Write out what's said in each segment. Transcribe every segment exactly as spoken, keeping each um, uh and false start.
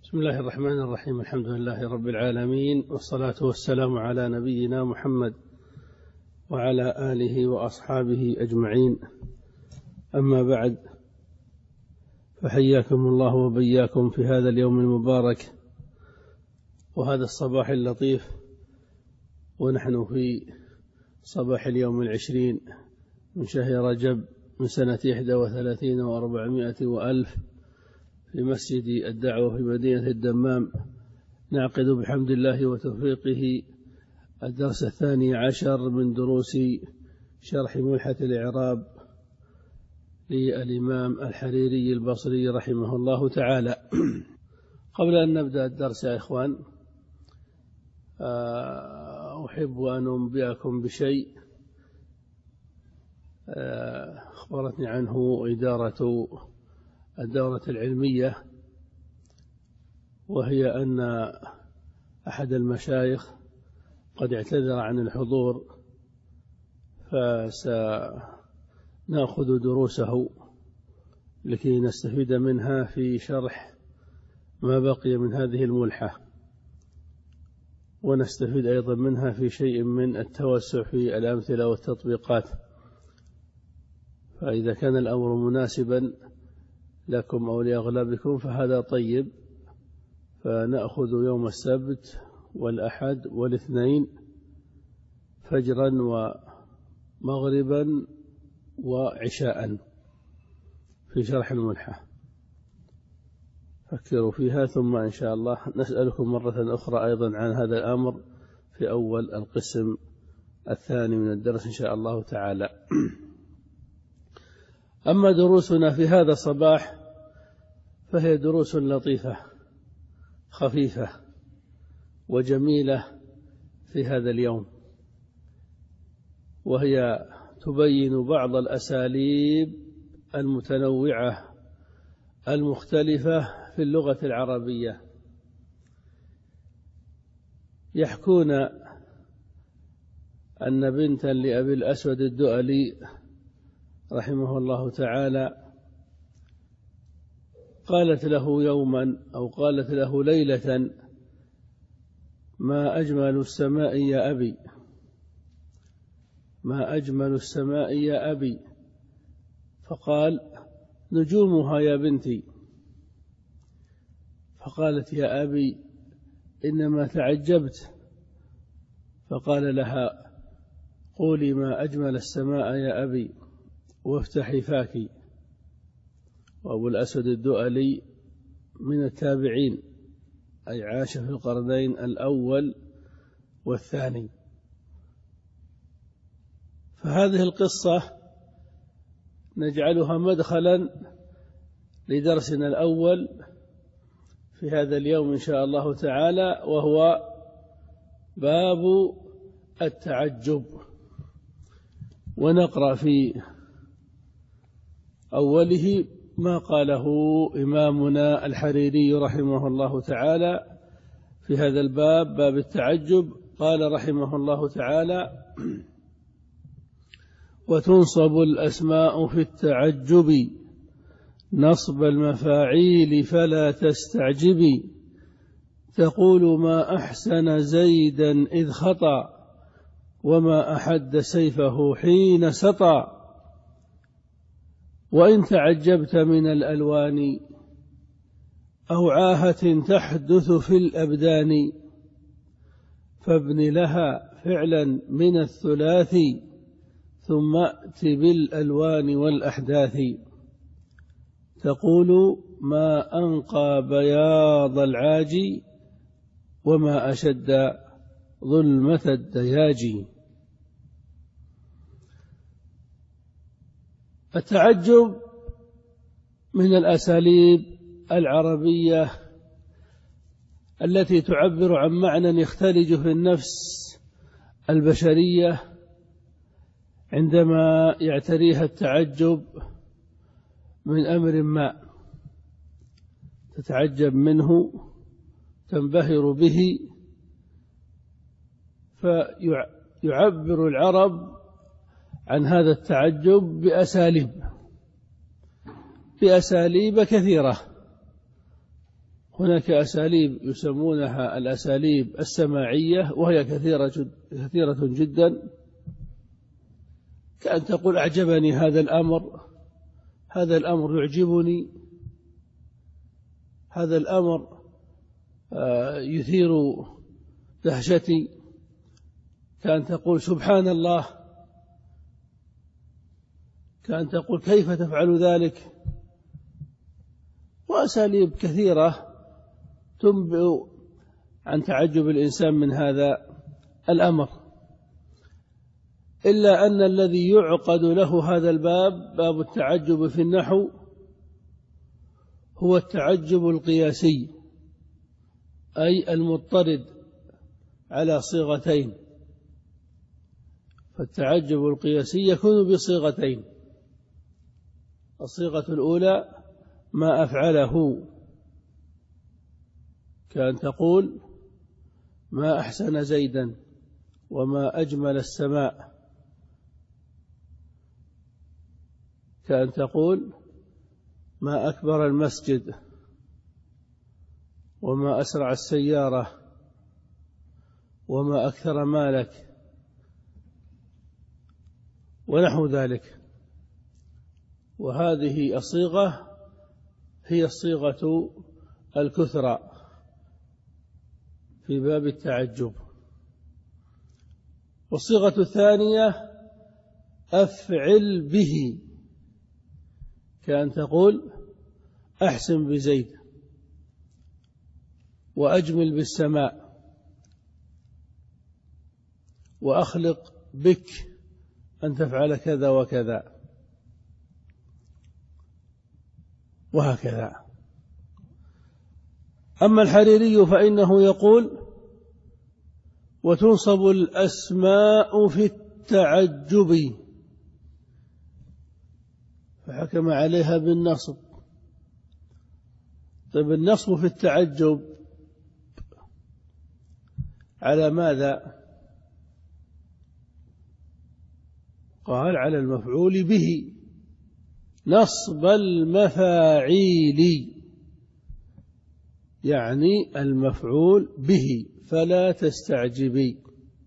بسم الله الرحمن الرحيم. الحمد لله رب العالمين، والصلاة والسلام على نبينا محمد وعلى آله وأصحابه أجمعين. أما بعد، فحياكم الله وبياكم في هذا اليوم المبارك وهذا الصباح اللطيف، ونحن في صباح اليوم العشرين من شهر رجب من سنة إحدى وثلاثين وأربعمائة وألف في مسجد الدعوة في مدينة الدمام. نعقد بحمد الله وتوفيقه الدرس الثاني عشر من دروس شرح ملحة الإعراب للإمام الحريري البصري رحمه الله تعالى. قبل أن نبدأ الدرس يا إخوان، أحب أن أنبئكم بشيء أخبرتني عنه إدارة الدورة العلمية، وهي أن أحد المشايخ قد اعتذر عن الحضور، فسنأخذ دروسه لكي نستفيد منها في شرح ما بقي من هذه الملحة، ونستفيد أيضا منها في شيء من التوسع في الأمثلة والتطبيقات. فإذا كان الأمر مناسبا لكم أو لأغلبكم فهذا طيب، فنأخذ يوم السبت والأحد والاثنين فجرا ومغربا وعشاء في شرح الملحة. فكروا فيها، ثم إن شاء الله نسألكم مرة أخرى أيضا عن هذا الأمر في أول القسم الثاني من الدرس إن شاء الله تعالى. أما دروسنا في هذا الصباح فهي دروس لطيفة خفيفة وجميلة في هذا اليوم، وهي تبين بعض الأساليب المتنوعة المختلفة في اللغة العربية. يحكون أن بنتا لأبي الأسود الدؤلي رحمه الله تعالى قالت له يوما أو قالت له ليلة: ما أجمل السماء يا أبي، ما أجمل السماء يا أبي. فقال: نجومها يا بنتي. فقالت: يا أبي إنما تعجبت. فقال لها: قولي ما أجمل السماء يا أبي وافتحي فاكِ. وأبو الأسود الدؤلي من التابعين، أي عاش في القرنين الأول والثاني. فهذه القصة نجعلها مدخلا لدرسنا الأول في هذا اليوم إن شاء الله تعالى، وهو باب التعجب. ونقرأ في أوله ما قاله إمامنا الحريري رحمه الله تعالى في هذا الباب، باب التعجب. قال رحمه الله تعالى: وتنصب الأسماء في التعجب نصب المفاعيل فلا تستعجبي، تقول ما أحسن زيدا إذ خطأ وما أحد سيفه حين سطى. وإن تعجبت من الألوان أو عاهة تحدث في الأبدان، فابن لها فعلا من الثلاث ثم أت بالألوان والأحداث. تقول ما أنقى بياض العاج وما أشد ظلمة الدياج. التعجب من الأساليب العربية التي تعبر عن معنى يختلج في النفس البشرية عندما يعتريها التعجب من أمر ما، تتعجب منه، تنبهر به. فيعبر العرب عن هذا التعجب بأساليب بأساليب كثيرة، هناك أساليب يسمونها الأساليب السماعية، وهي كثيرة جد كثيرة جدا، كأن تقول أعجبني هذا الأمر، هذا الأمر يعجبني، هذا الأمر يثير دهشتي، كأن تقول سبحان الله، كأن تقول كيف تفعل ذلك، وأساليب كثيرة تنبئ عن تعجب الإنسان من هذا الأمر. إلا أن الذي يعقد له هذا الباب، باب التعجب في النحو، هو التعجب القياسي، أي المضطرد على صيغتين. فالتعجب القياسي يكون بصيغتين: الصيغة الأولى ما أفعله، كأن تقول ما أحسن زيدا وما أجمل السماء، كأن تقول ما أكبر المسجد وما أسرع السيارة وما أكثر مالك، ونحو ذلك. وهذه الصيغة هي الصيغة الكثرى في باب التعجب. والصيغة الثانية أفعل به، كأن تقول أحسن بزيد وأجمل بالسماء وأخلق بك أن تفعل كذا وكذا، وهكذا. أما الحريري فإنه يقول وتنصب الأسماء في التعجب، فحكم عليها بالنصب. طيب النصب في التعجب على ماذا؟ قال على المفعول به، نصب المفاعيل، يعني المفعول به، فلا تستعجبي.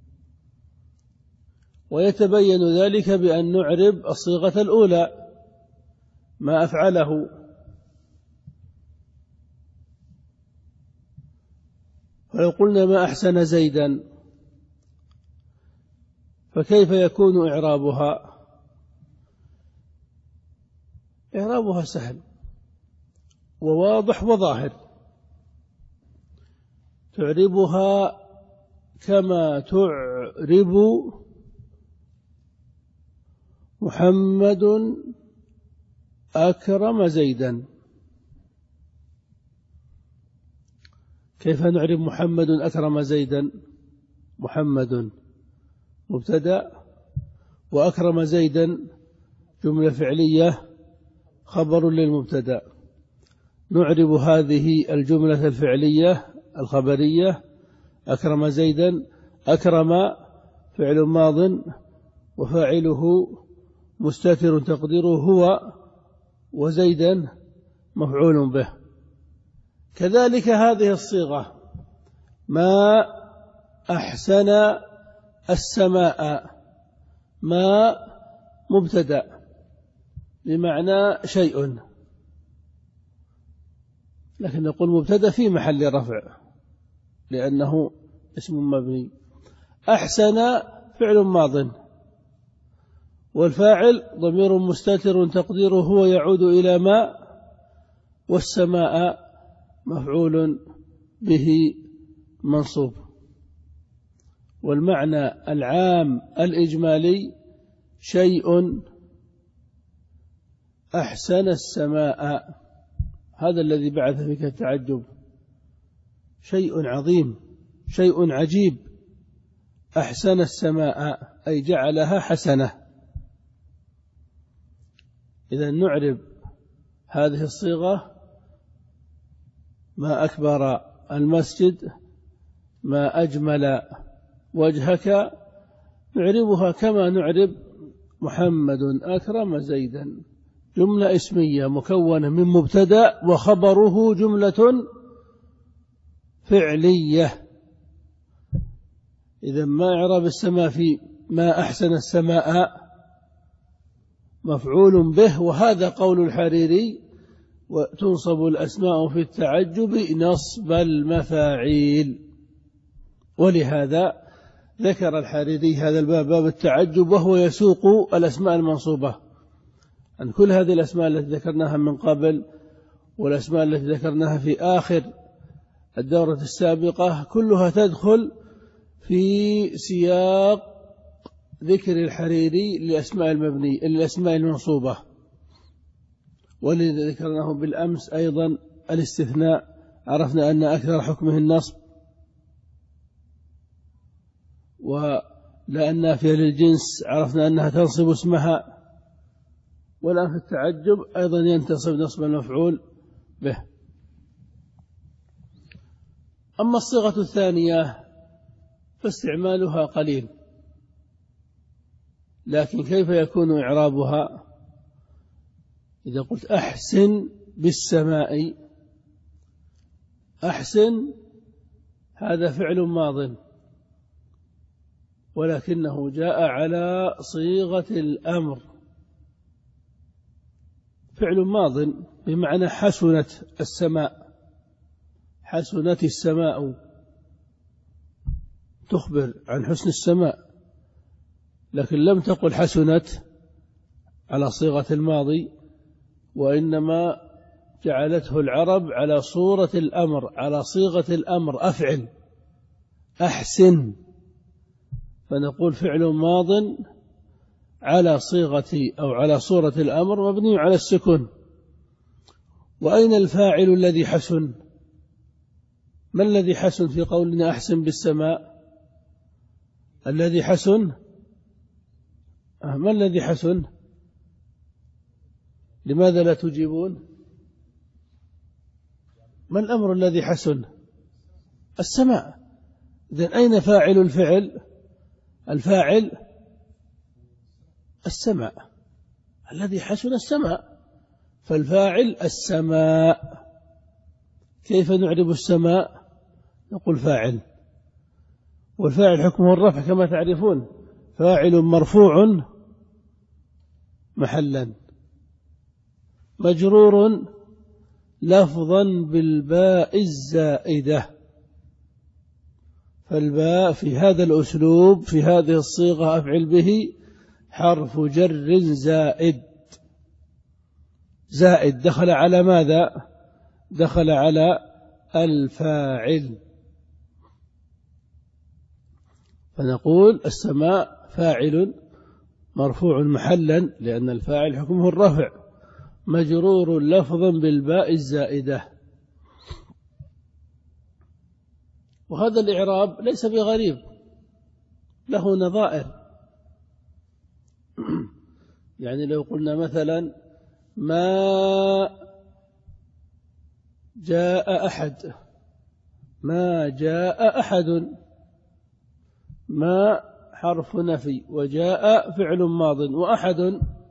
ويتبين ذلك بأن نعرب الصيغة الأولى ما أفعله، فلو قلنا ما أحسن زيدا فكيف يكون إعرابها؟ إعرابها سهل وواضح وظاهر، تعربها كما تعرب محمد أكرم زيدا. كيف نعرب محمد أكرم زيدا؟ محمد مبتدأ، وأكرم زيدا جملة فعلية خبر للمبتدأ. نعرب هذه الجملة الفعلية الخبرية أكرم زيدا، أكرم فعل ماض وفاعله مستتر تقديره هو، وزيدا مفعول به. كذلك هذه الصيغة ما أحسن السماء، ما مبتدأ بمعنى شيء، لكن نقول مبتدأ في محل رفع لأنه اسم مبني. أحسن فعل ماض والفاعل ضمير مستتر تقديره هو يعود إلى ما، والسماء مفعول به منصوب. والمعنى العام الإجمالي شيء أحسن السماء، هذا الذي بعث فيك التعجب، شيء عظيم، شيء عجيب. أحسن السماء أي جعلها حسنة. إذا نعرب هذه الصيغة ما أكبر المسجد، ما أجمل وجهك، نعربها كما نعرب محمد أكرم زيدا، جملة اسمية مكونة من مبتدأ وخبره جملة فعلية. إذا ما إعراب السماء في ما أحسن السماء مفعول به، وهذا قول الحريري: وتنصب الأسماء في التعجب نصب المفاعيل. ولهذا ذكر الحريري هذا الباب، باب التعجب، وهو يسوق الأسماء المنصوبة عن كل هذه الأسماء التي ذكرناها من قبل والأسماء التي ذكرناها في آخر الدورة السابقة، كلها تدخل في سياق ذكر الحريري للأسماء المبنية للأسماء المنصوبة. ولذا ذكرناه بالأمس أيضا الاستثناء، عرفنا أن أكثر حكمه النصب، ولأن نافية للجنس عرفنا أنها تنصب اسمها، والآن في التعجب أيضا ينتصب نصب المفعول به. أما الصيغة الثانية فاستعمالها قليل، لكن كيف يكون إعرابها؟ إذا قلت أحسن بالسماء، أحسن هذا فعل ماض، ولكنه جاء على صيغة الأمر، فعل ماض بمعنى حسنت السماء، حسنت السماء، تخبر عن حسن السماء، لكن لم تقل حسنت على صيغة الماضي، وإنما جعلته العرب على صورة الأمر، على صيغة الأمر، أفعل أحسن، فنقول فعل ماض على صيغة أو على صورة الأمر مبني على السكون. وأين الفاعل الذي حسن؟ ما الذي حسن في قولنا أحسن بالسماء؟ الذي حسن ما الذي حسن؟ لماذا لا تجيبون؟ ما الأمر الذي حسن؟ السماء. إذن أين فاعل الفعل؟ الفاعل السماء، الذي حسن السماء، فالفاعل السماء. كيف نعرب السماء؟ نقول فاعل، والفاعل حكمه الرفع كما تعرفون، فاعل مرفوع محلا، مجرور لفظا بالباء الزائدة. فالباء في هذا الأسلوب في هذه الصيغة أفعل به حرف جر زائد، زائد دخل على ماذا؟ دخل على الفاعل، فنقول السماء فاعل مرفوع محلا لأن الفاعل حكمه الرفع، مجرور لفظا بالباء الزائدة. وهذا الإعراب ليس بغريب، له نظائر. يعني لو قلنا مثلا ما جاء أحد، ما جاء أحد، ما حرف نفي، وجاء فعل ماض، وأحد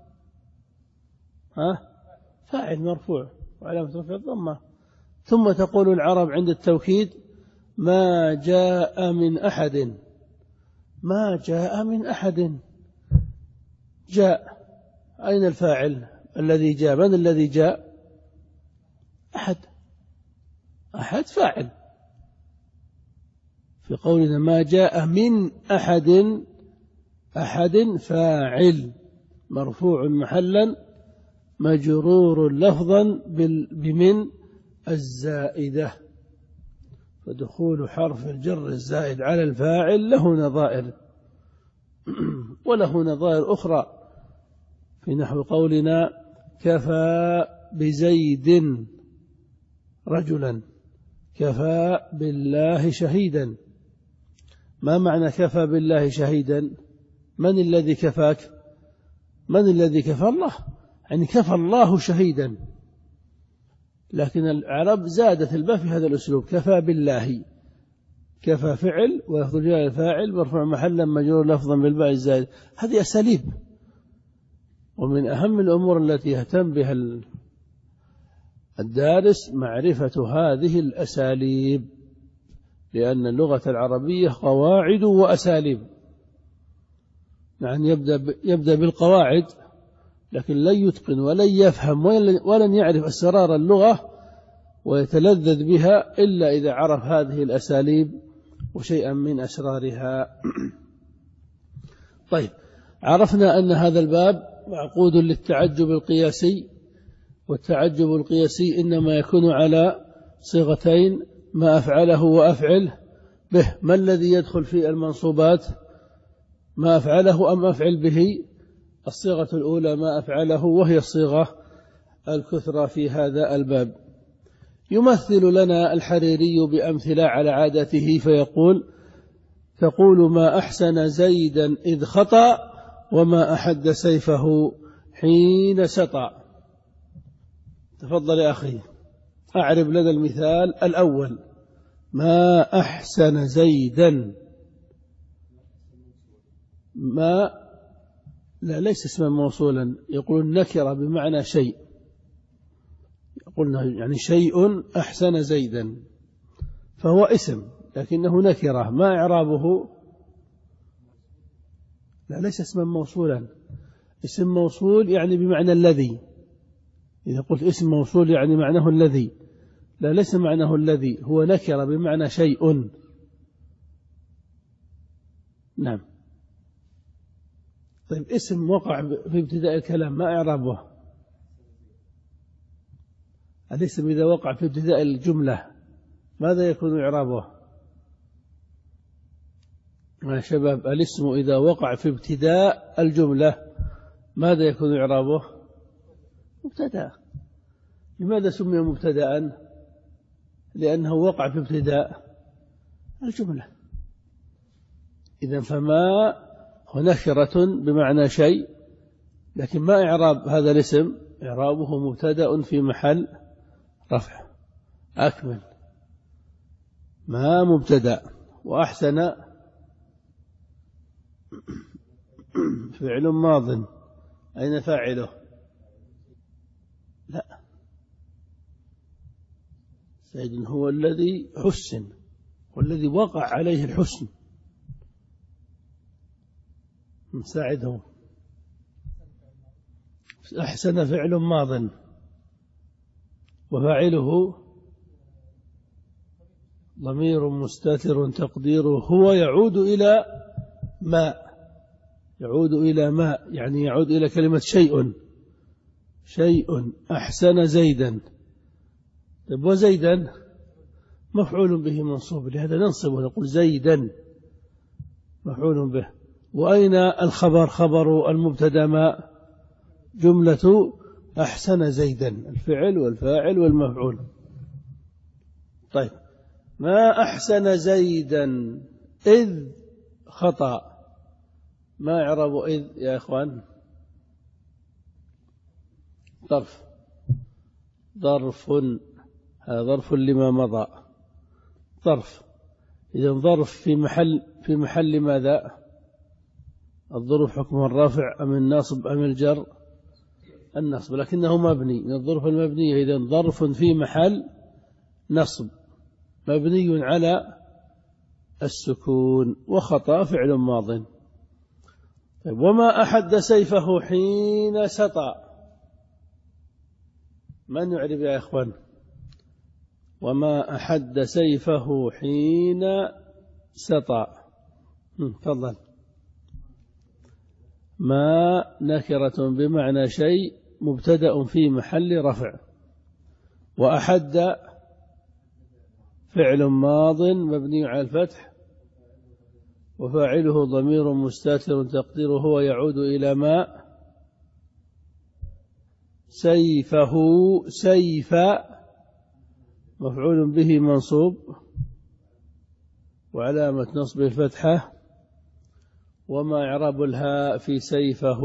ها فاعل مرفوع وعلامة رفعه الضمة. ثم تقول العرب عند التوكيد ما جاء من أحد، ما جاء من أحد، جاء، أين الفاعل الذي جاء؟ من الذي جاء؟ أحد، أحد فاعل. في قولنا ما جاء من أحد، أحد فاعل مرفوع محلا مجرور لفظا بمن الزائدة. فدخول حرف الجر الزائد على الفاعل له نظائر، وله نظائر أخرى في نحو قولنا كفى بزيد رجلا، كفى بالله شهيدا. ما معنى كفى بالله شهيدا؟ من الذي كفاك؟ من الذي كفى؟ الله، يعني كفى الله شهيدا. لكن العرب زادت الباء في هذا الأسلوب، كفى بالله، كفى فعل ويخرج الفاعل مرفوع محلا مجرور لفظا بالباء الزائد. هذه أساليب، ومن أهم الأمور التي يهتم بها الدارس معرفة هذه الأساليب. لأن اللغة العربية قواعد وأساليب. يعني يبدأ يبدأ بالقواعد، لكن لن يتقن ولن يفهم ولن يعرف أسرار اللغة ويتلذذ بها إلا إذا عرف هذه الأساليب وشيئا من أسرارها. طيب، عرفنا أن هذا الباب معقود للتعجب القياسي، والتعجب القياسي إنما يكون على صيغتين: ما أفعله وأفعل به. ما الذي يدخل في المنصوبات؟ ما أفعله أم أفعل به؟ الصيغة الأولى ما أفعله، وهي الصيغة الكثرى في هذا الباب. يمثل لنا الحريري بأمثلة على عادته فيقول: تقول ما أحسن زيدا إذ خطأ، وما أحد سيفه حين سطع. تفضل يا أخي، أعرب لنا المثال الأول: ما أحسن زيدا. ما لا ليس اسما موصولا، يقول نكرة بمعنى شيء، قلنا يعني شيء أحسن زيدا، فهو اسم لكنه نكرة. ما إعرابه؟ لا ليس اسما موصولا. اسم موصول يعني بمعنى الذي. إذا قلت اسم موصول يعني معناه الذي، لا ليس معناه الذي، هو نكرة بمعنى شيء. نعم. طيب، اسم وقع في ابتداء الكلام، ما إعرابه؟ الاسم إذا وقع في ابتداء الجملة ماذا يكون إعرابه؟ يا شباب، الاسم إذا وقع في ابتداء الجملة ماذا يكون إعرابه؟ مبتدأ. لماذا سمي مبتدأ؟ لأنه وقع في ابتداء الجملة. إذن فما هو نكرة بمعنى شيء، لكن ما إعراب هذا الاسم؟ إعرابه مبتدأ في محل رفع. أكمل. ما مبتدأ. وأحسن فعل ماض، أين فاعله؟ لا، زيد هو الذي حسن والذي وقع عليه الحسن. نساعده. أحسن فعل ماض، وفاعله ضمير مستتر تقديره هو يعود إلى ما، يعود إلى ما يعني يعود إلى كلمة شيء. شيء أحسن زيدا. طيب، وزيدا مفعول به منصوب، لهذا ننصبه نقول زيدا مفعول به. وأين الخبر؟ خبر المبتدا ما؟ جملة أحسن زيدا، الفعل والفاعل والمفعول. طيب، ما أحسن زيدا إذ خطأ. ما إعراب إذ يا إخوان؟ ظرف. ظرف، هذا ظرف لما مضى. ظرف. إذن ظرف في محل في محل ماذا؟ الظروف حكم الرافع أم الناصب أم الجر؟ النصب، لكنه مبني من الظروف المبنية. إذن ظرف في محل نصب مبني على السكون. وخطأ فعل ماض. طيب، وما أحد سيفه حين سطع. من يعرف يا إخوان؟ وما أحد سيفه حين سطع. تفضل. ما نكرة بمعنى شيء، مبتدأ في محل رفع. وأحد فعل ماض مبني على الفتح، وفاعله ضمير مستتر تقديره هو يعود إلى ما. سيفه، سيف مفعول به منصوب وعلامة نصب الفتحة. وما إعراب الهاء في سيفه؟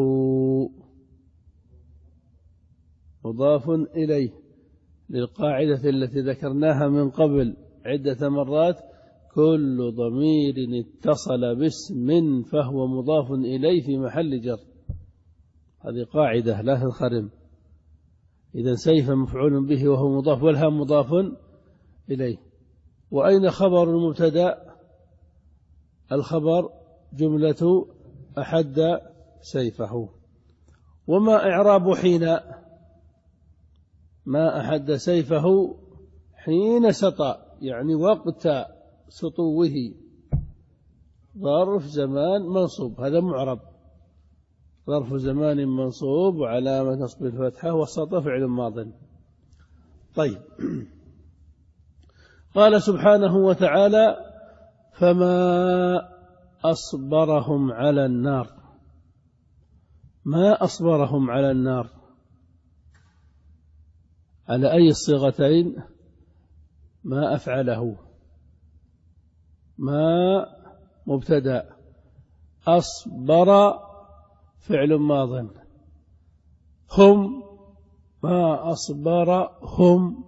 مضاف إليه، للقاعدة التي ذكرناها من قبل عدة مرات: كل ضمير اتصل باسم فهو مضاف إليه في محل جر. هذه قاعدة لا تنخرم. إذا سيف مفعول به وهو مضاف، والهاء مضاف إليه. وأين خبر المبتدأ؟ الخبر جملة أحد سيفه. وما إعراب حين؟ ما أحد سيفه حين سطى، يعني وقت سطوه، ظرف زمان منصوب، هذا معرب، ظرف زمان منصوب وعلامة نصب الفتحة، والسطى فعل ماض. طيب، قال سبحانه وتعالى: فما أصبرهم على النار. ما أصبرهم على النار على أي الصيغتين؟ ما أفعله، ما مبتدأ، أصبر فعل ماض، هم ما أصبرهم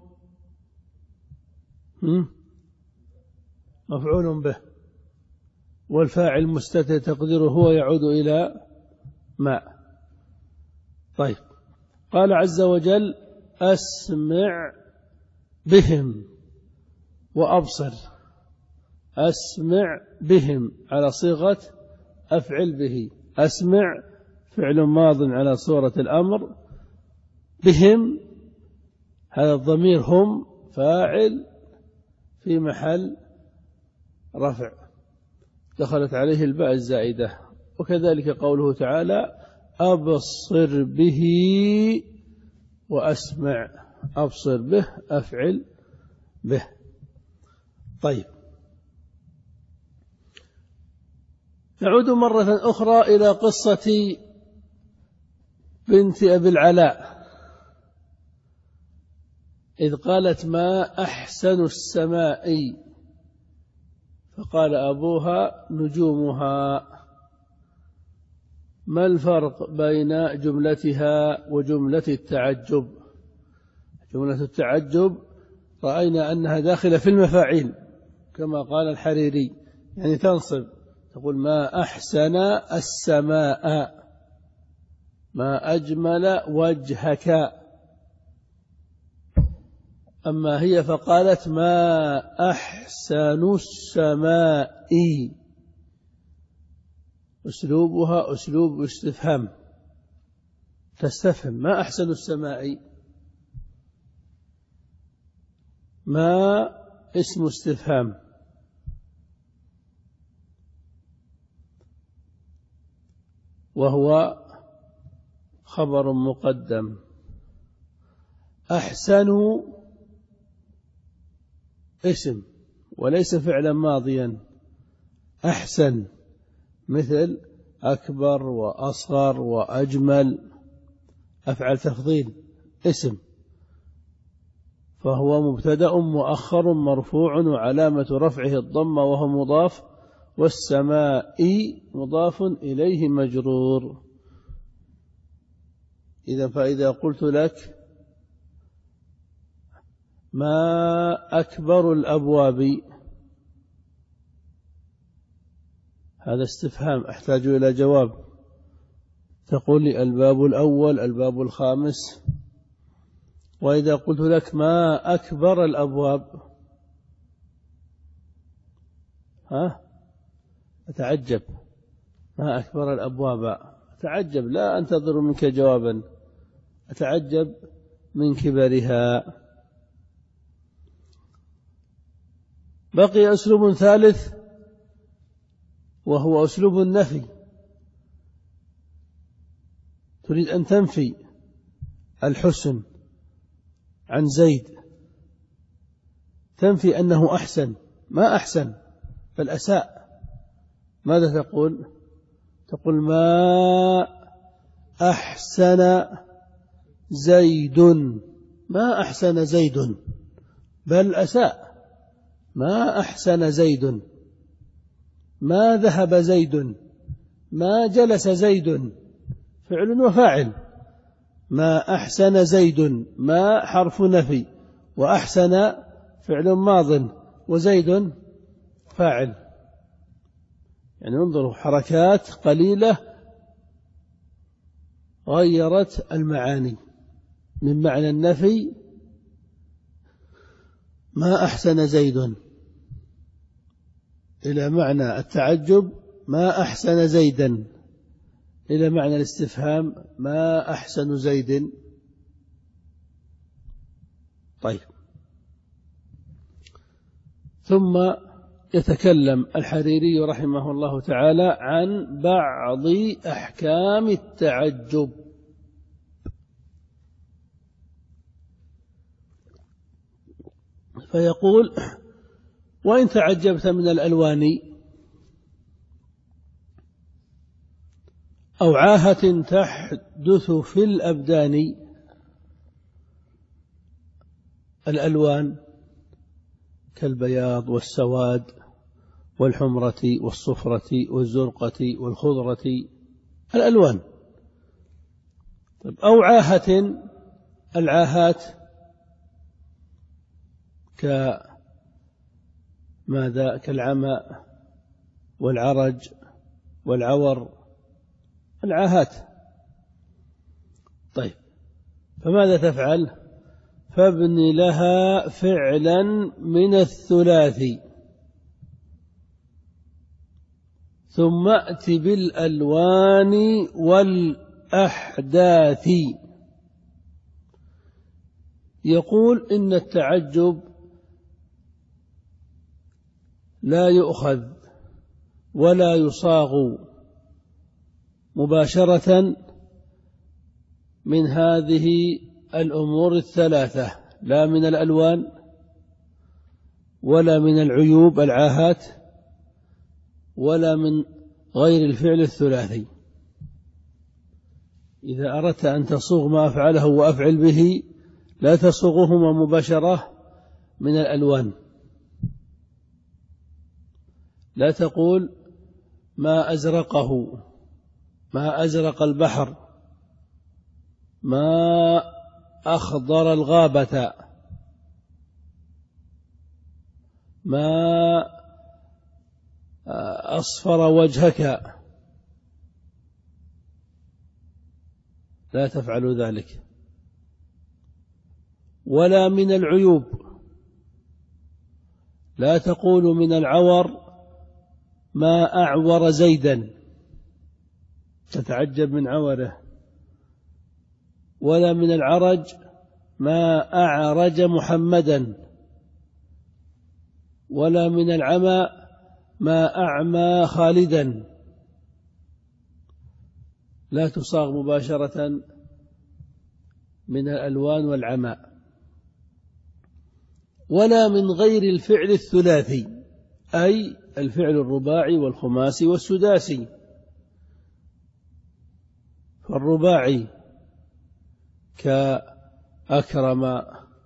مفعول به، والفاعل مستتر تقديره هو يعود إلى ما. طيب، قال عز وجل: أسمع بهم وأبصر. أسمع بهم على صيغة أفعل به، أسمع فعل ماض على صورة الأمر، بهم هذا الضمير هم فاعل في محل رفع، دخلت عليه الباء الزائدة. وكذلك قوله تعالى: أبصر به وأسمع، أبصر به أفعل به. طيب، نعود مرة أخرى إلى قصة بنت أبي العلاء، إذ قالت: ما أحسن السماء، فقال أبوها: نجومها. ما الفرق بين جملتها وجملة التعجب؟ جملة التعجب رأينا أنها داخلة في المفاعيل كما قال الحريري، يعني تنصب، تقول: ما أحسن السماء، ما أجمل وجهك. أما هي فقالت: ما أحسن السماء، أسلوبها أسلوب استفهام، تستفهم. ما أحسن السماء، ما اسم استفهام، وهو خبر مقدم. أحسن اسم وليس فعلا ماضيا. أحسن مثل أكبر وأصغر وأجمل، أفعل تفضيل، اسم، فهو مبتدأ مؤخر مرفوع وعلامة رفعه الضمة وهو مضاف، والسماء مضاف إليه مجرور. إذا فإذا قلت لك: ما أكبر الأبواب، هذا استفهام أحتاج إلى جواب، تقول لي: الباب الأول، الباب الخامس. وإذا قلت لك: ما أكبر الأبواب، ها أتعجب، ما أكبر الأبواب، أتعجب، لا أنتظر منك جوابا، أتعجب من كبرها. بقي أسلوب ثالث وهو أسلوب النفي. تريد أن تنفي الحسن عن زيد، تنفي أنه أحسن، ما أحسن بل أساء. ماذا تقول؟ تقول: ما أحسن زيد، ما أحسن زيد بل أساء. ما أحسن زيد، ما ذهب زيد، ما جلس زيد، فعل وفاعل. ما أحسن زيد، ما حرف نفي، وأحسن فعل ماض، وزيد فاعل. يعني انظروا، حركات قليلة غيرت المعاني. من معنى النفي: ما أحسن زيد، إلى معنى التعجب ما أحسن زيدا، إلى معنى الاستفهام ما أحسن زيد. طيب، ثم يتكلم الحريري رحمه الله تعالى عن بعض أحكام التعجب. فيقول: وإن تعجبت من الألوان أو عاهة تحدث في الأبدان. الألوان كالبياض والسواد والحمرة والصفرة والزرقة والخضرة، الألوان. أو عاهة، العاهات كماذا؟ كالعمى والعرج والعور، العاهات. طيب، فماذا تفعل؟ فابن لها فعلا من الثلاث، ثم ائت بالألوان والأحداث. يقول إن التعجب لا يؤخذ ولا يصاغ مباشرة من هذه الأمور الثلاثة، لا من الألوان ولا من العيوب العاهات ولا من غير الفعل الثلاثي. إذا أردت أن تصوغ ما أفعله وأفعل به لا تصوغهما مباشرة من الألوان. لا تقول ما أزرقه، ما أزرق البحر، ما أخضر الغابة، ما أصفر وجهك، لا تفعل ذلك. ولا من العيوب، لا تقول من العور ما أعور زيدا، تتعجب من عوره. ولا من العرج ما أعرج محمدا. ولا من العمى ما أعمى خالدا، لا تصاغ مباشرة من الألوان والعمى. ولا من غير الفعل الثلاثي، أي الفعل الرباعي والخماسي والسداسي. فالرباعي كأكرم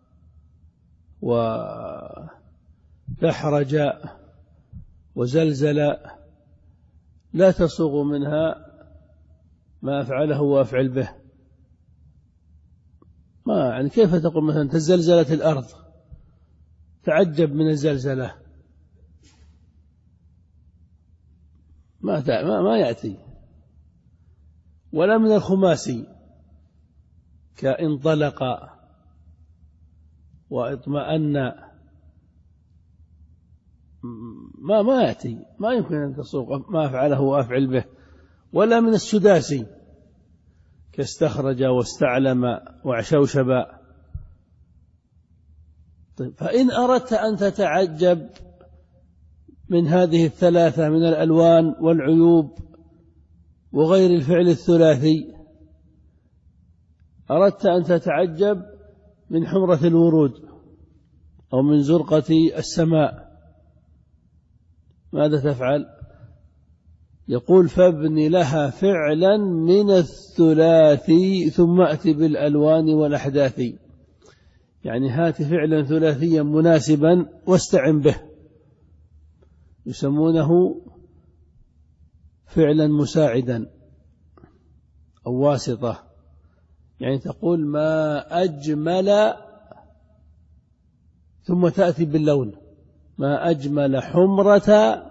ودحرج وزلزل لا تصوغ منها ما أفعله وأفعل به. ما يعني كيف تقول مثلا تزلزلت الأرض، تعجب من الزلزلة، ما ما ما يأتي. ولا من الخماسي كانطلق واطمأن، ما ما يأتي، ما يمكن أن تصوغ ما أفعله وأفعل به. ولا من السداسي كاستخرج واستعلم وعشوشب. طيب، فإن أردت أن تتعجب من هذه الثلاثة من الألوان والعيوب وغير الفعل الثلاثي، أردت أن تتعجب من حمرة الورود أو من زرقة السماء، ماذا تفعل؟ يقول فابن لها فعلا من الثلاثي ثم أت بالألوان والأحداث. يعني هات فعلا ثلاثيا مناسبا واستعن به، يسمونه فعلا مساعدا أو واسطة. يعني تقول ما أجمل ثم تأتي باللون، ما أجمل حمرة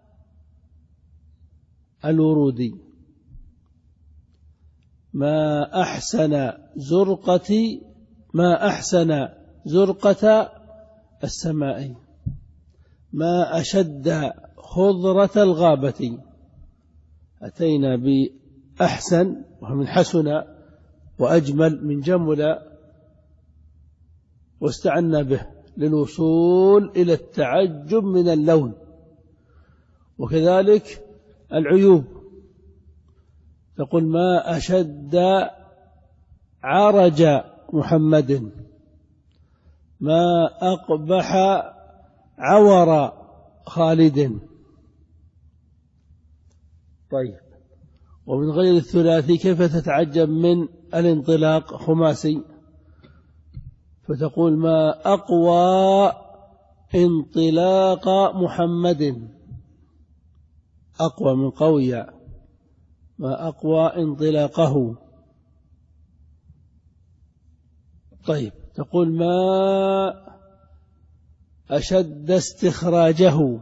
الورود، ما أحسن زرقة ما أحسن زرقة السماء، ما أشد خضرة الغابة. أتينا بأحسن ومن حسن وأجمل من جمل واستعنا به للوصول إلى التعجب من اللون. وكذلك العيوب، تقول ما أشد عرج محمد، ما أقبح عور خالد. طيب، ومن غير الثلاثي كيف تتعجب من الانطلاق خماسي؟ فتقول ما أقوى انطلاق محمد، أقوى من قوي، ما أقوى انطلاقه. طيب، تقول ما أشد استخراجه،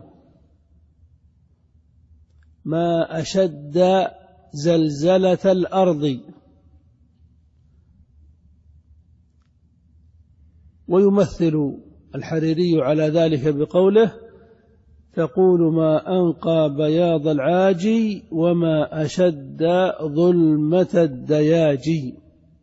ما أشد زلزلة الأرض. ويمثل الحريري على ذلك بقوله تقول ما أنقى بياض العاجي وما أشد ظلمة الدياجي.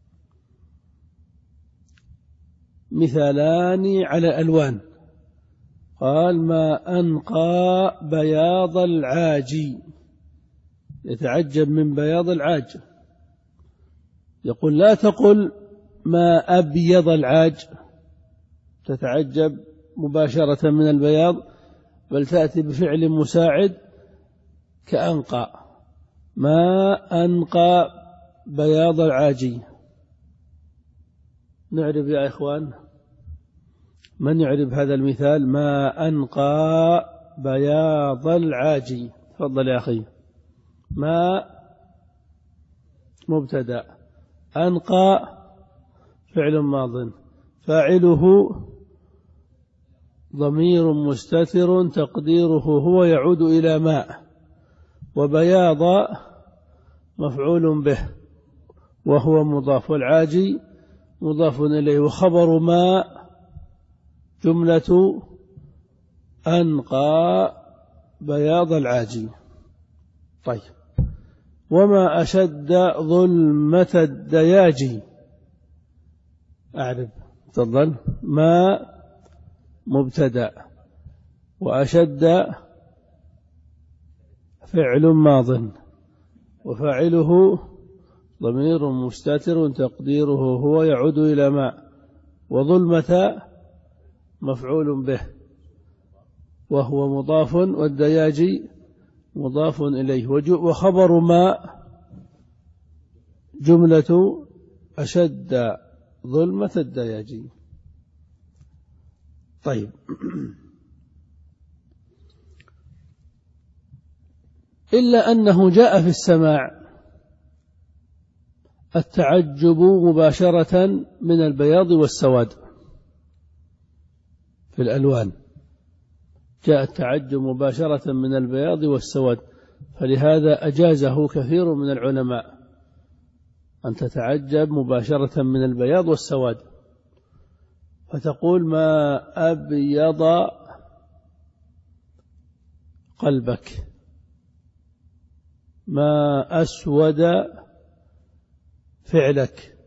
مثالان على الألوان. قال ما أنقى بياض العاجي، يتعجب من بياض العاج. يقول لا تقل ما أبيض العاج تتعجب مباشرة من البياض، بل تأتي بفعل مساعد كأنقى، ما أنقى بياض العاجي. نعرف يا إخوان، من يعرف هذا المثال؟ ما أنقى بياض العاجي. تفضل يا أخي. ما مبتدأ، أنقى فعل ماض، فاعله ضمير مستتر تقديره هو يعود إلى ماء، وبياض مفعول به وهو مضاف، والعاجي مضاف إليه، وخبر ما جملة أنقى بياض العاجي. طيب، وما أشد ظلمة الدياجي. أعرف، تفضل. ما مبتدأ، وأشد فعل ماض، وفاعله ضمير مستتر تقديره هو يعود إلى ما، وظلمة مفعول به وهو مضاف، والدياجي مضاف إليه، وخبر ما جملة أشد ظلمة الدياجي. طيب، إلا أنه جاء في السماع التعجب مباشرة من البياض والسواد في الألوان، جاء التعجب مباشرة من البياض والسواد، فلهذا أجازه كثير من العلماء أن تتعجب مباشرة من البياض والسواد. فتقول ما أبيض قلبك، ما أسود فعلك،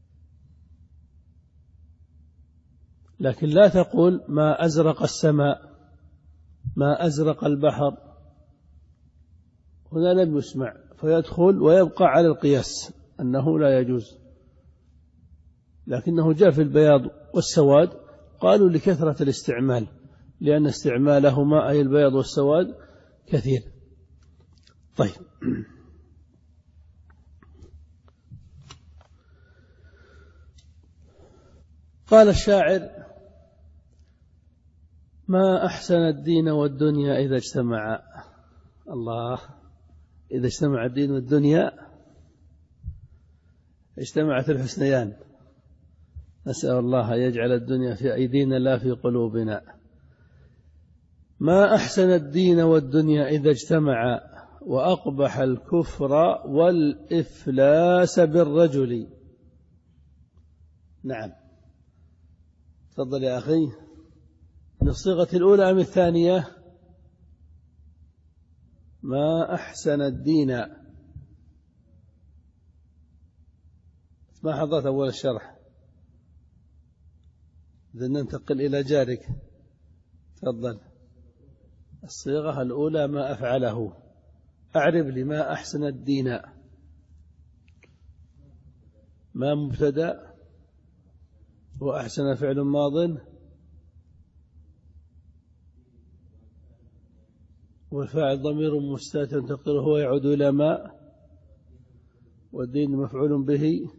لكن لا تقول ما أزرق السماء، ما أزرق البحر. هنا لم يسمع، فيدخل ويبقى على القياس أنه لا يجوز، لكنه جاء في البياض والسواد قالوا لكثرة الاستعمال، لأن استعمالهما أي البياض والسواد كثير. طيب، قال الشاعر ما أحسن الدين والدنيا إذا اجتمعا. الله، إذا اجتمع الدين والدنيا اجتمعت الحسنيان. نسأل الله يجعل الدنيا في أيدينا لا في قلوبنا. ما أحسن الدين والدنيا إذا اجتمعا، وأقبح الكفر والإفلاس بالرجل. نعم، تفضل يا أخي. من الصيغة الأولى أم الثانية؟ ما أحسن الدين. ما حضرت أول الشرح؟ إذا ننتقل إلى جارك. تفضل. الصيغة الأولى ما أفعله. أعرب لي ما أحسن الدين. ما مبتدأ وأحسن فعل ماض والفاعل ضمير مستتر تقديره هو يعود إلى ما، والدين مفعول به،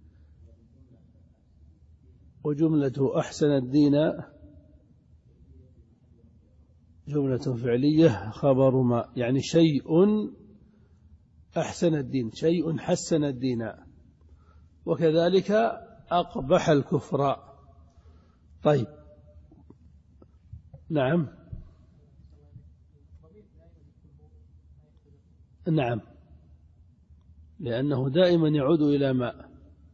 وجملة أحسن الدين جملة فعلية خبر ما، يعني شيء أحسن الدين، شيء حسن الدين، وكذلك أقبح الكفر. طيب نعم نعم، لأنه دائما يعود إلى ما،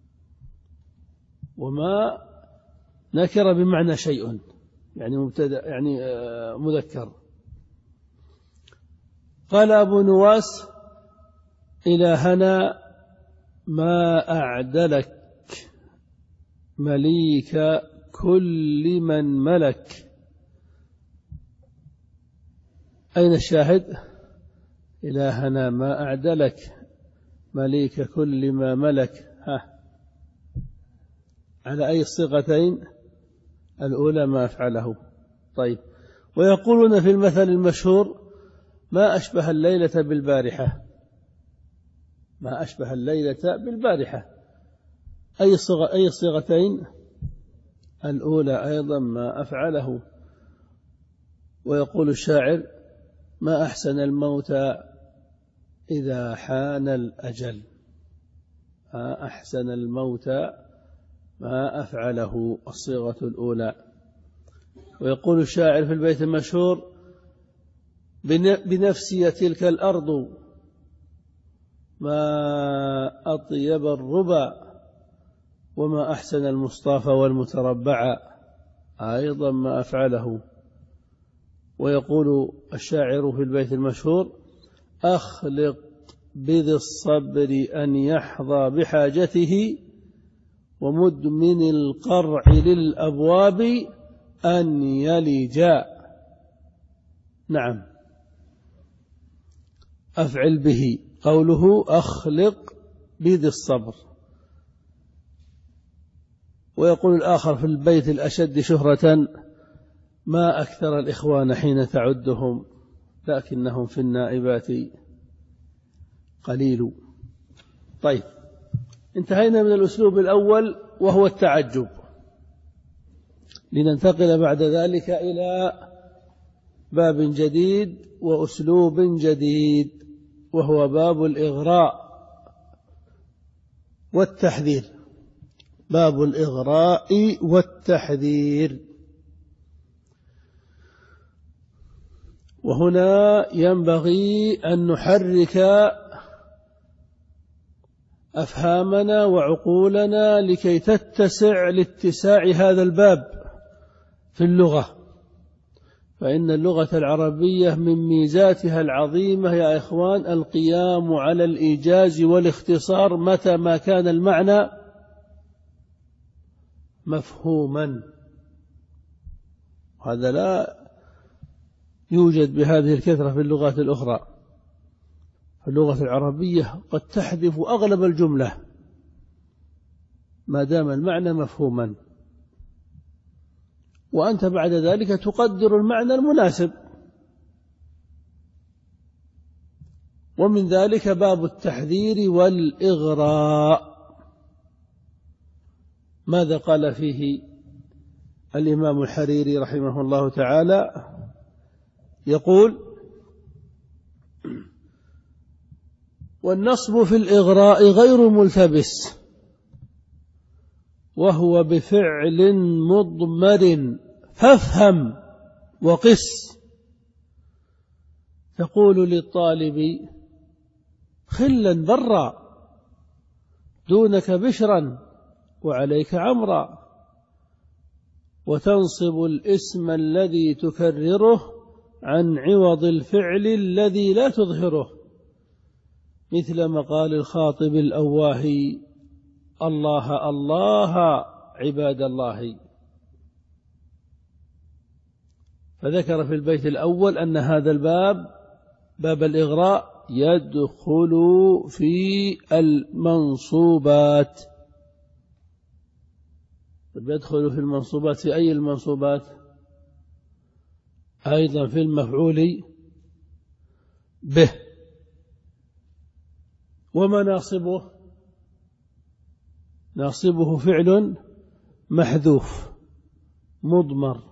وما نكر بمعنى شيء، يعني مبتدأ، يعني مذكر. قال أبو نواس: إلهنا ما أعدلك مليك كل من ملك. أين الشاهد؟ إلهنا ما أعدلك مليك كل ما ملك. ها، على أي الصيغتين؟ الأولى ما أفعله. طيب، ويقولون في المثل المشهور: ما أشبه الليلة بالبارحة. ما أشبه الليلة بالبارحة. أي صيغة أي الصيغتين؟ الأولى أيضا ما أفعله. ويقول الشاعر: ما أحسن الموت إذا حان الأجل. ما أحسن الموت ما أفعله، الصيغة الأولى. ويقول الشاعر في البيت المشهور: بنفسي تلك الأرض ما أطيب الربا وما أحسن المصطفى والمتربع، أيضا ما أفعله. ويقول الشاعر في البيت المشهور: أخلق بذي الصبر أن يحظى بحاجته ومدمن القرع للأبواب أن يلجا. نعم، أفعل به. قوله أخلق بذي الصبر. ويقول الآخر في البيت الأشد شهرة: ما أكثر الإخوان حين تعدهم لكنهم في النائبات قليل. طيب، انتهينا من الأسلوب الأول وهو التعجب، لننتقل بعد ذلك إلى باب جديد وأسلوب جديد، وهو باب الإغراء والتحذير. باب الإغراء والتحذير. وهنا ينبغي أن نحرك أفهامنا وعقولنا لكي تتسع لاتساع هذا الباب في اللغة، فإن اللغة العربية من ميزاتها العظيمة يا إخوان القيام على الإيجاز والاختصار متى ما كان المعنى مفهوما. هذا لا يوجد بهذه الكثرة في اللغات الأخرى. اللغة العربية قد تحذف أغلب الجملة ما دام المعنى مفهوما، وأنت بعد ذلك تقدر المعنى المناسب. ومن ذلك باب التحذير والإغراء. ماذا قال فيه الإمام الحريري رحمه الله تعالى؟ يقول: والنصب في الإغراء غير ملتبس، وهو بفعل مضمر فافهم وقس. تقول للطالب: خلا برا، دونك بشرا وعليك عمرا، وتنصب الاسم الذي تكرره عن عوض الفعل الذي لا تظهره، مثل مقال الخاطب الأواهي: الله الله عباد الله. فذكر في البيت الأول أن هذا الباب، باب الإغراء، يدخل في المنصوبات. يدخل في المنصوبات، في أي المنصوبات؟ أيضا في المفعول به. وما ناصبه؟ ناصبه فعل محذوف مضمر.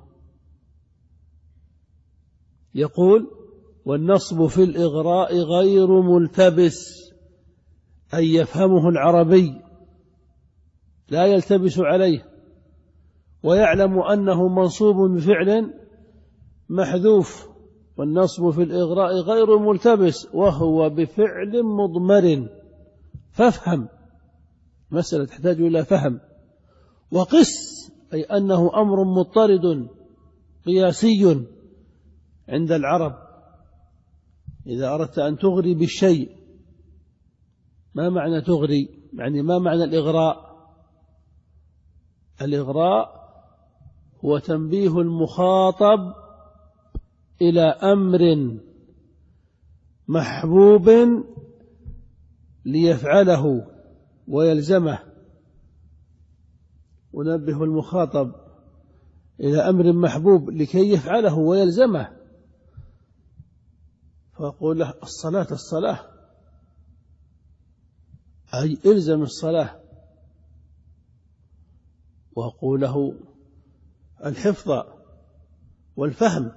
يقول: والنصب في الإغراء غير ملتبس، أي يفهمه العربي لا يلتبس عليه، ويعلم أنه منصوب بفعل محذوف. والنصب في الإغراء غير ملتبس وهو بفعل مضمر. فافهم، مسألة تحتاج إلى فهم. وقس، أي أنه أمر مضطرد قياسي عند العرب. إذا أردت أن تغري بالشيء، ما معنى تغري؟ يعني ما معنى الإغراء؟ الإغراء هو تنبيه المخاطب إلى أمر محبوب ليفعله ويلزمه. ونبه المخاطب إلى أمر محبوب لكي يفعله ويلزمه، فأقول له: الصلاة الصلاة، أي إلزم الصلاة. وأقول له: الحفظ والفهم،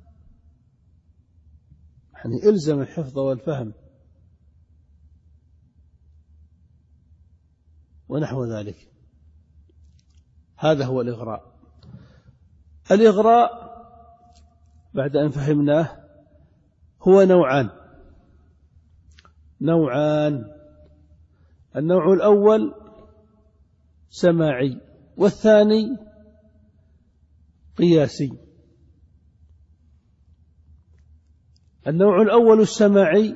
يعني إلزم الحفظ والفهم، ونحو ذلك. هذا هو الإغراء. الإغراء بعد أن فهمناه هو نوعان نوعان النوع الأول سماعي، والثاني قياسي. النوع الأول السماعي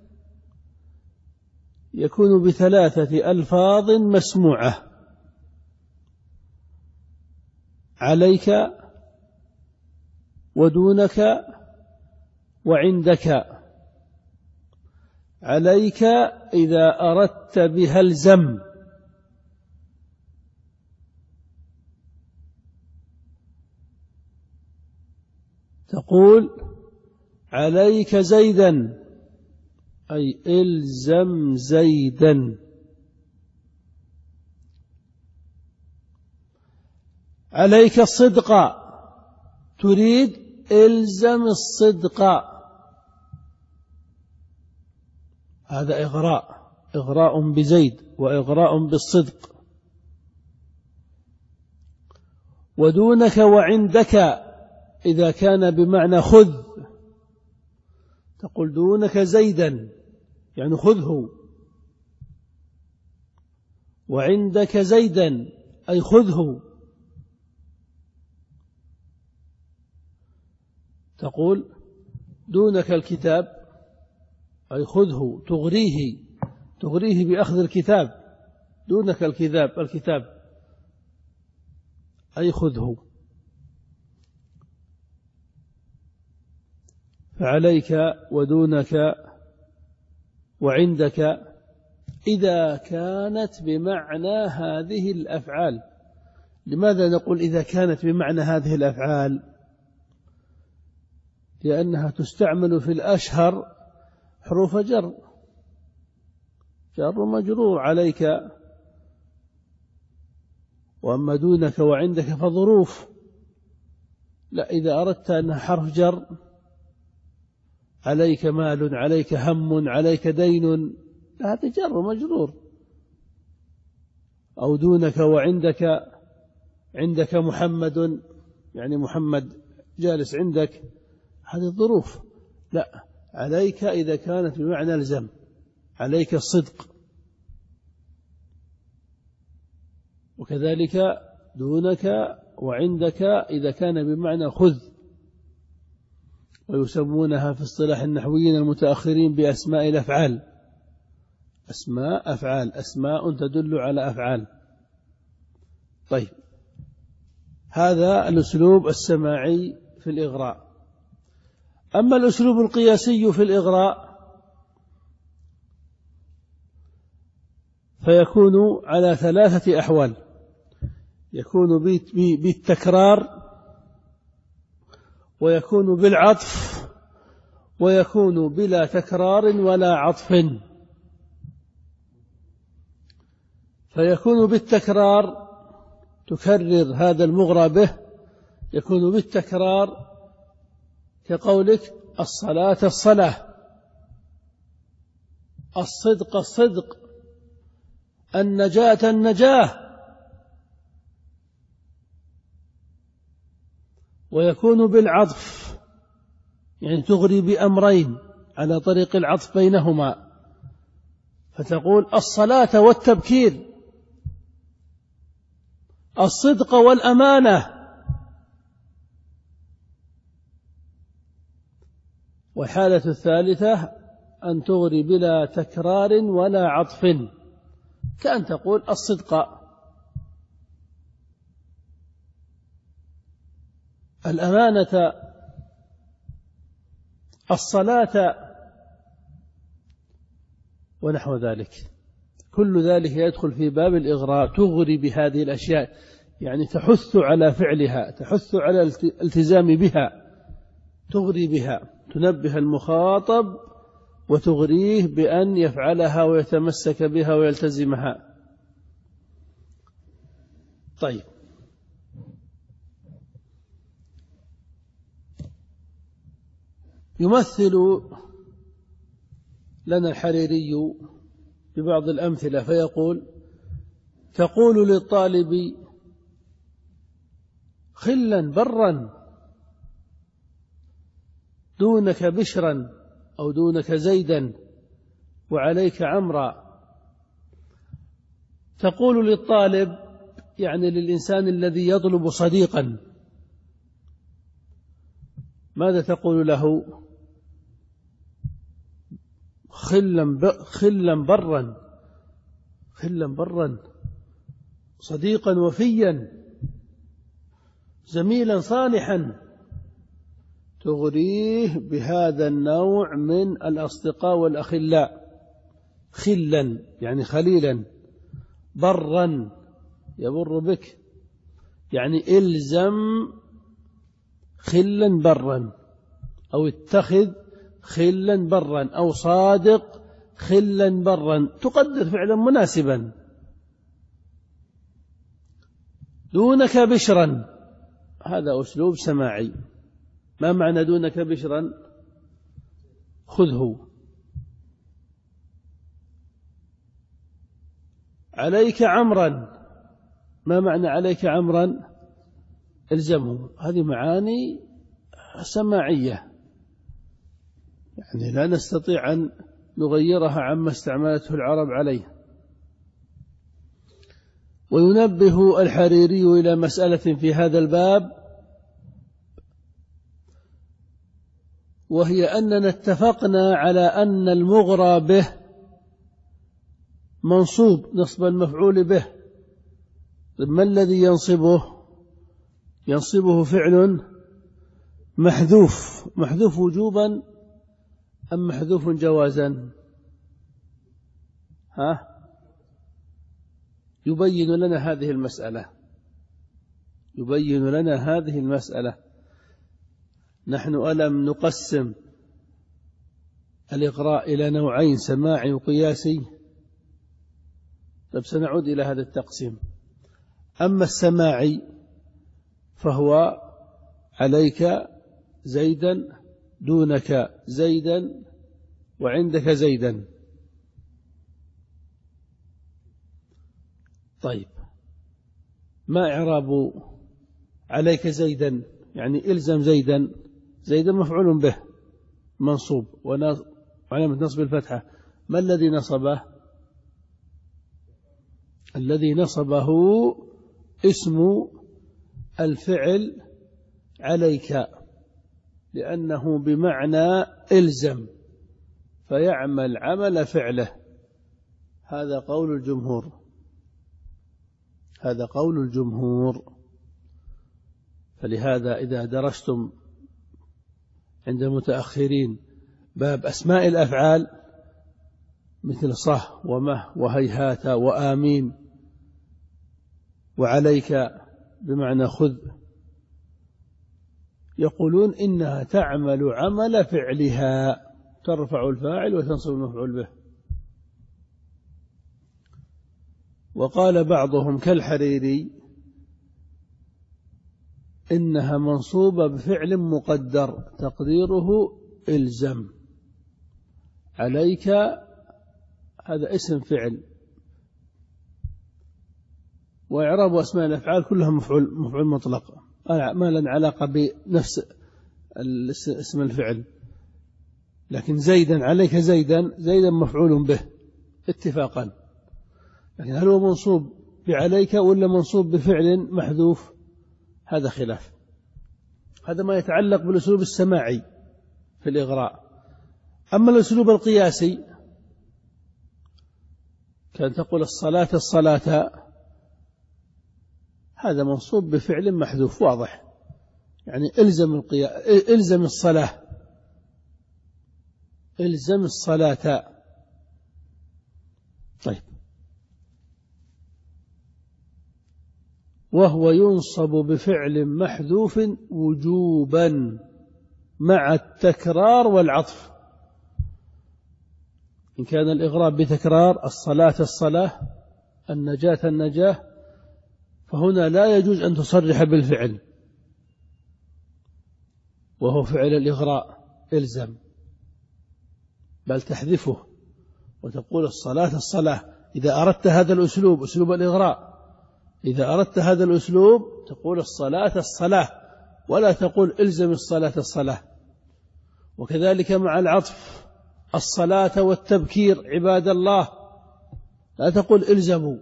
يكون بثلاثة ألفاظ مسموعة: عليك، ودونك، وعندك. عليك إذا أردت بها الزم، تقول: عليك زيدا، أي إلزم زيدا. عليك الصدق، تريد إلزم الصدق. هذا إغراء، إغراء بزيد وإغراء بالصدق. ودونك وعندك إذا كان بمعنى خذ، تقول: دونك زيدا، يعني خذه. وعندك زيدا، أي خذه. تقول: دونك الكتاب، أي خذه، تغريه تغريه بأخذ الكتاب. دونك الكتاب الكتاب أي خذه. فعليك ودونك وعندك إذا كانت بمعنى هذه الأفعال. لماذا نقول إذا كانت بمعنى هذه الأفعال؟ لأنها تستعمل في الأشهر حروف جر، جر ومجرور. عليك، وأما دونك وعندك فظروف. لا، إذا أردت أنها حرف جر: عليك مال، عليك هم، عليك دين، هذا جر ومجرور. أو دونك وعندك، عندك محمد، يعني محمد جالس عندك، هذه الظروف. لا، عليك إذا كانت بمعنى الزم، عليك الصدق. وكذلك دونك وعندك إذا كان بمعنى خذ. ويسمونها في اصطلاح النحويين المتأخرين بأسماء الأفعال. أسماء أفعال، أسماء تدل على أفعال. طيب، هذا الأسلوب السماعي في الإغراء. أما الأسلوب القياسي في الإغراء فيكون على ثلاثة أحوال: يكون بالتكرار، ويكون بالعطف، ويكون بلا تكرار ولا عطف. فيكون بالتكرار، تكرر هذا المغرى به، يكون بالتكرار كقولك الصلاة الصلاة، الصدق الصدق، النجاة النجاة. ويكون بالعطف، يعني تغري بأمرين على طريق العطف بينهما، فتقول الصلاة والتبكير، الصدق والأمانة. والحالة الثالثة أن تغري بلا تكرار ولا عطف، كأن تقول الصدق، الأمانة، الصلاة، ونحو ذلك. كل ذلك يدخل في باب الإغراء، تغري بهذه الأشياء، يعني تحث على فعلها، تحث على الالتزام بها، تغري بها، تنبه المخاطب وتغريه بأن يفعلها ويتمسك بها ويلتزمها. طيب، يمثل لنا الحريري ببعض الأمثلة فيقول: تقول للطالب خلا برا، دونك بشرا أو دونك زيدا، وعليك عمرا. تقول للطالب، يعني للإنسان الذي يطلب صديقا، ماذا تقول له؟ خلا خلا برا، خلا برا، صديقا وفيا، زميلا صالحا. تغريه بهذا النوع من الأصدقاء والأخلاء. خلا يعني خليلا، برا يبر بك، يعني إلزم خلا برا، أو اتخذ خلا برا، أو صادق خلا برا، تقدر فعلا مناسبا. دونك بشرا، هذا أسلوب سماعي. ما معنى دونك بشرا؟ خذه. عليك عمرا، ما معنى عليك عمرا؟ الزمه. هذه معاني سماعية، يعني لا نستطيع أن نغيرها عما استعملته العرب عليه. وينبه الحريري إلى مسألة في هذا الباب، وهي أننا اتفقنا على أن المغرى به منصوب نصب المفعول به. ما الذي ينصبه؟ ينصبه فعل محذوف. محذوف وجوبا أم محذوف جوازا؟ ها؟ يبين لنا هذه المسألة، يبين لنا هذه المسألة. نحن ألم نقسم الإغراء إلى نوعين: سماعي وقياسي؟ طيب، سنعود إلى هذا التقسيم. أما السماعي فهو عليك زيدا، دونك زيدا، وعندك زيدا. طيب، ما إعراب عليك زيدا؟ يعني إلزم زيدا. زيدا مفعول به منصوب وعلامة نصب الفتحة. ما الذي نصبه؟ الذي نصبه اسم الفعل عليك. لأنه بمعنى إلزم، فيعمل عمل فعله. هذا قول الجمهور، هذا قول الجمهور. فلهذا إذا درستم عند المتأخرين باب أسماء الأفعال مثل صه ومه وهيهات وآمين وعليك بمعنى خذ، يقولون إنها تعمل عمل فعلها، ترفع الفاعل وتنصب المفعول به. وقال بعضهم كالحريري إنها منصوبة بفعل مقدر تقديره إلزم. عليك هذا اسم فعل، وإعراب أسماء الأفعال كلها مفعول مفعول مطلق ما لن علاقة بنفس اسم الفعل. لكن زيدا عليك زيدا، زيدا مفعول به اتفاقا، لكن هل هو منصوب بعليك ولا منصوب بفعل محذوف؟ هذا خلاف. هذا ما يتعلق بالأسلوب السماعي في الإغراء. أما الأسلوب القياسي كان تقول الصلاة الصلاة، هذا منصوب بفعل محذوف واضح، يعني إلزم القيا... إلزم الصلاة، إلزم الصلاة. طيب، وهو ينصب بفعل محذوف وجوبا مع التكرار والعطف. إن كان الإغراب بتكرار الصلاة الصلاة، النجاة النجاة، فهنا لا يجوز أن تصرح بالفعل وهو فعل الإغراء إلزم، بل تحذفه وتقول الصلاة الصلاة. إذا أردت هذا الأسلوب أسلوب الإغراء، إذا أردت هذا الأسلوب تقول الصلاة الصلاة ولا تقول إلزم الصلاة الصلاة. وكذلك مع العطف الصلاة والتبكير عباد الله، لا تقول إلزموا.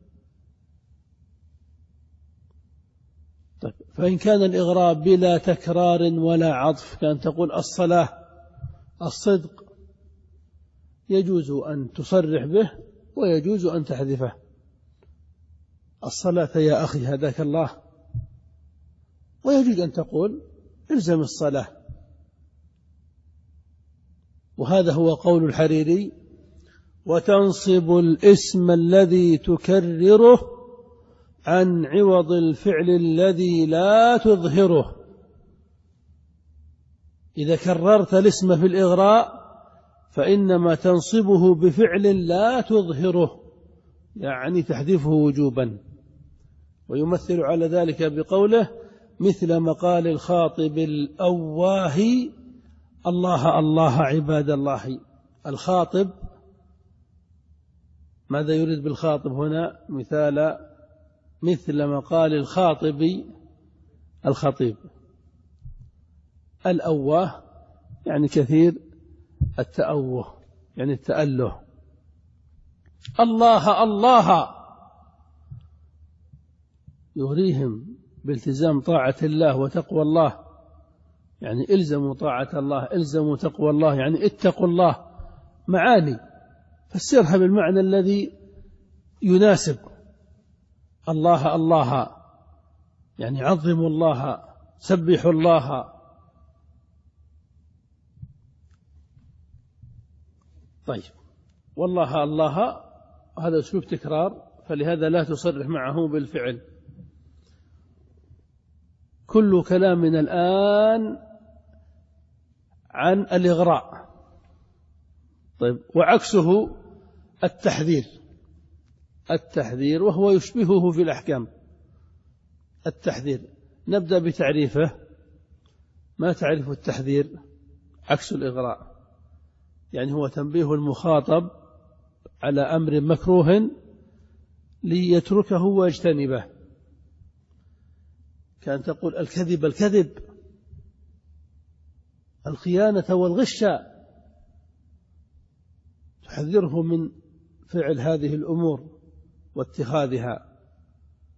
طيب، فإن كان الإغراء بلا تكرار ولا عطف كان تقول الصلاة الصدق، يجوز أن تصرح به ويجوز أن تحذفه. الصلاة يا أخي هداك الله، ويجوز أن تقول إلزم الصلاة. وهذا هو قول الحريري: وتنصب الاسم الذي تكرره عن عوض الفعل الذي لا تظهره. إذا كررت الاسم في الإغراء فإنما تنصبه بفعل لا تظهره، يعني تحذفه وجوبا. ويمثل على ذلك بقوله: مثل مقال الخاطب الأواه الله الله عباد الله. الخاطب ماذا يريد بالخاطب هنا؟ مثال مثل مقال الخاطب الخطيب. الأواه يعني كثير التأوه، يعني التأله. الله الله يغريهم بالتزام طاعة الله وتقوى الله، يعني إلزموا طاعة الله، إلزموا تقوى الله، يعني اتقوا الله. معاني فسرها بالمعنى الذي يناسب. الله الله يعني عظموا الله، سبحوا الله. طيب، والله الله هذا أسلوب تكرار، فلهذا لا تصرح معه بالفعل. كل كلامنا الآن عن الإغراء. طيب، وعكسه التحذير. التحذير وهو يشبهه في الأحكام. التحذير نبدأ بتعريفه. ما تعرف التحذير؟ عكس الإغراء، يعني هو تنبيه المخاطب على أمر مكروه ليتركه ويجتنبه. كان تقول الكذب الكذب، الخيانة والغش، تحذره من فعل هذه الأمور واتخاذها.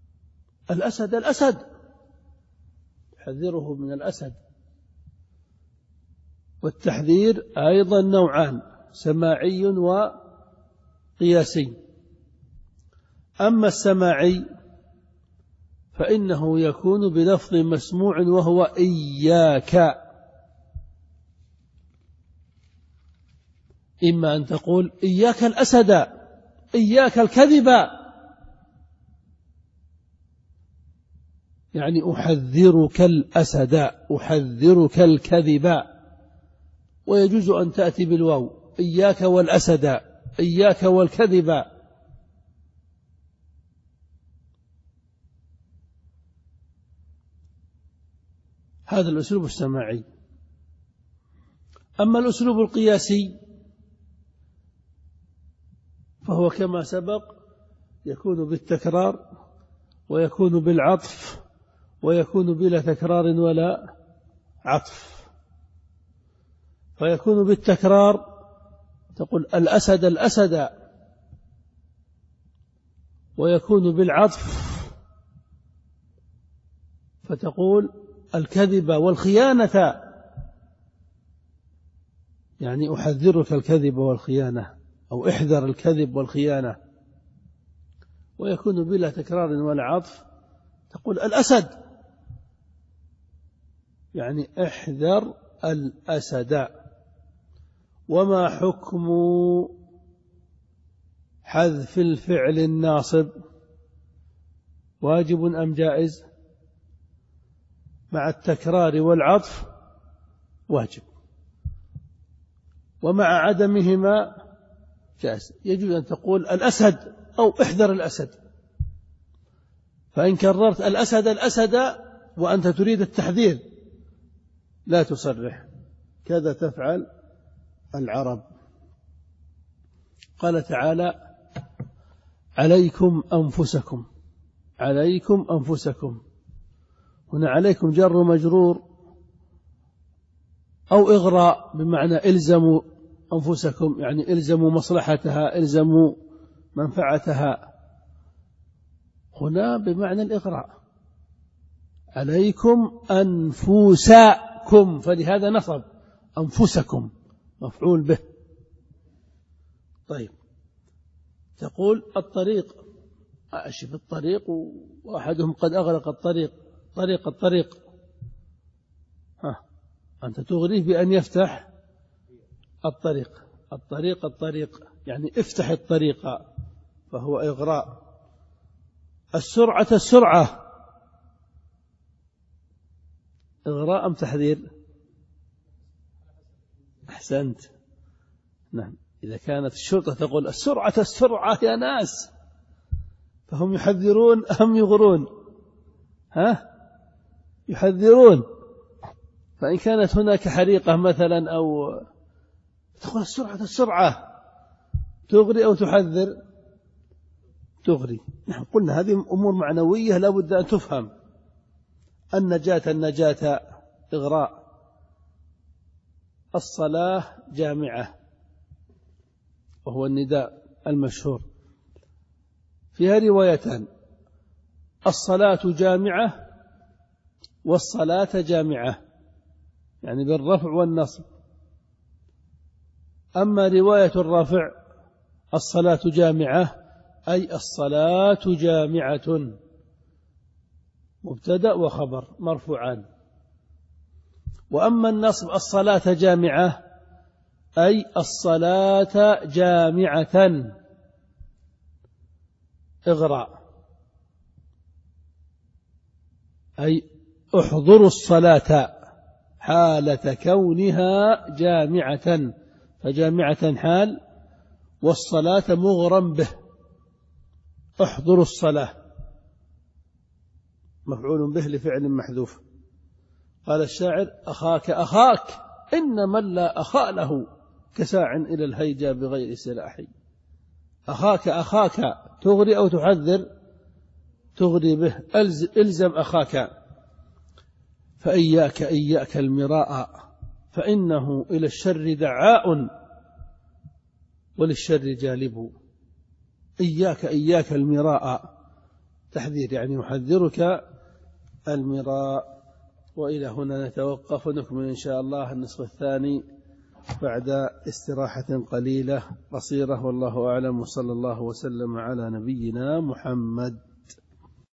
الأسد الأسد، تحذره من الأسد. والتحذير أيضا نوعان: سماعي وقياسي. أما السماعي فإنه يكون بلفظ مسموع وهو إياك، إما أن تقول إياك الأسد، إياك الكذب، يعني أحذرك الأسد، أحذرك الكذب. ويجوز أن تأتي بالواو: إياك والأسد، إياك والكذب. هذا الأسلوب السماعي. أما الأسلوب القياسي فهو كما سبق، يكون بالتكرار، ويكون بالعطف، ويكون بلا تكرار ولا عطف. فيكون بالتكرار، تقول الأسد الأسد. ويكون بالعطف فتقول الكذب والخيانة، يعني أحذرك الكذب والخيانة، أو احذر الكذب والخيانة. ويكون بلا تكرار ولا عطف، تقول الأسد، يعني احذر الأسد. وما حكم حذف الفعل الناصب؟ واجب أم جائز؟ مع التكرار والعطف واجب، ومع عدمهما جائز. يجوز أن تقول الأسد أو احذر الأسد. فإن كررت الأسد الأسد وأنت تريد التحذير لا تصرح، كذا تفعل العرب. قال تعالى: عليكم أنفسكم، عليكم أنفسكم. هنا عليكم جر مجرور أو إغراء، بمعنى إلزموا أنفسكم، يعني إلزموا مصلحتها، إلزموا منفعتها. هنا بمعنى الإغراء: عليكم أنفسكم، فلهذا نصب أنفسكم مفعول به. طيب، تقول الطريق، أشف الطريق، وأحدهم قد أغلق الطريق، طريق الطريق، ها أنت تغريه بأن يفتح الطريق، الطريق الطريق، يعني افتح الطريق، فهو إغراء. السرعة السرعة، إغراء أم تحذير؟ أحسنت، نعم. إذا كانت الشرطة تقول السرعة السرعة يا ناس، فهم يحذرون أم يغرون؟ ها؟ يحذرون. فإن كانت هناك حريقة مثلا أو تقول السرعة السرعة، تغري أو تحذر؟ تغري. نحن قلنا هذه أمور معنوية لا بد أن تفهم. النجاة النجاة إغراء. الصلاة جامعة، وهو النداء المشهور. فيها روايتان: الصلاة جامعة والصلاة جامعة، يعني بالرفع والنصب. أما رواية الرفع الصلاة جامعة، أي الصلاة جامعة، مبتدأ وخبر مرفوعان. وأما النصب الصلاة جامعة، أي الصلاة جامعة إغراء، أي احضروا الصلاة حالة كونها جامعة، فجامعة حال، والصلاة مغرم به، احضروا الصلاة مفعول به لفعل محذوف. قال الشاعر: أخاك أخاك إن من لا أخا له، كساع إلى الهيجا بغير سلاح. أخاك أخاك، تغري أو تحذر؟ تغري به، إلزم أخاك. فإياك إياك المراء، فإنه إلى الشر دعاء وللشر جالب. إياك إياك المراء، تحذير، يعني يحذرك المراء. وإلى هنا نتوقف، ونكمل إن شاء الله النصف الثاني بعد استراحة قليلة قصيرة، والله أعلم، وصلى الله وسلم على نبينا محمد.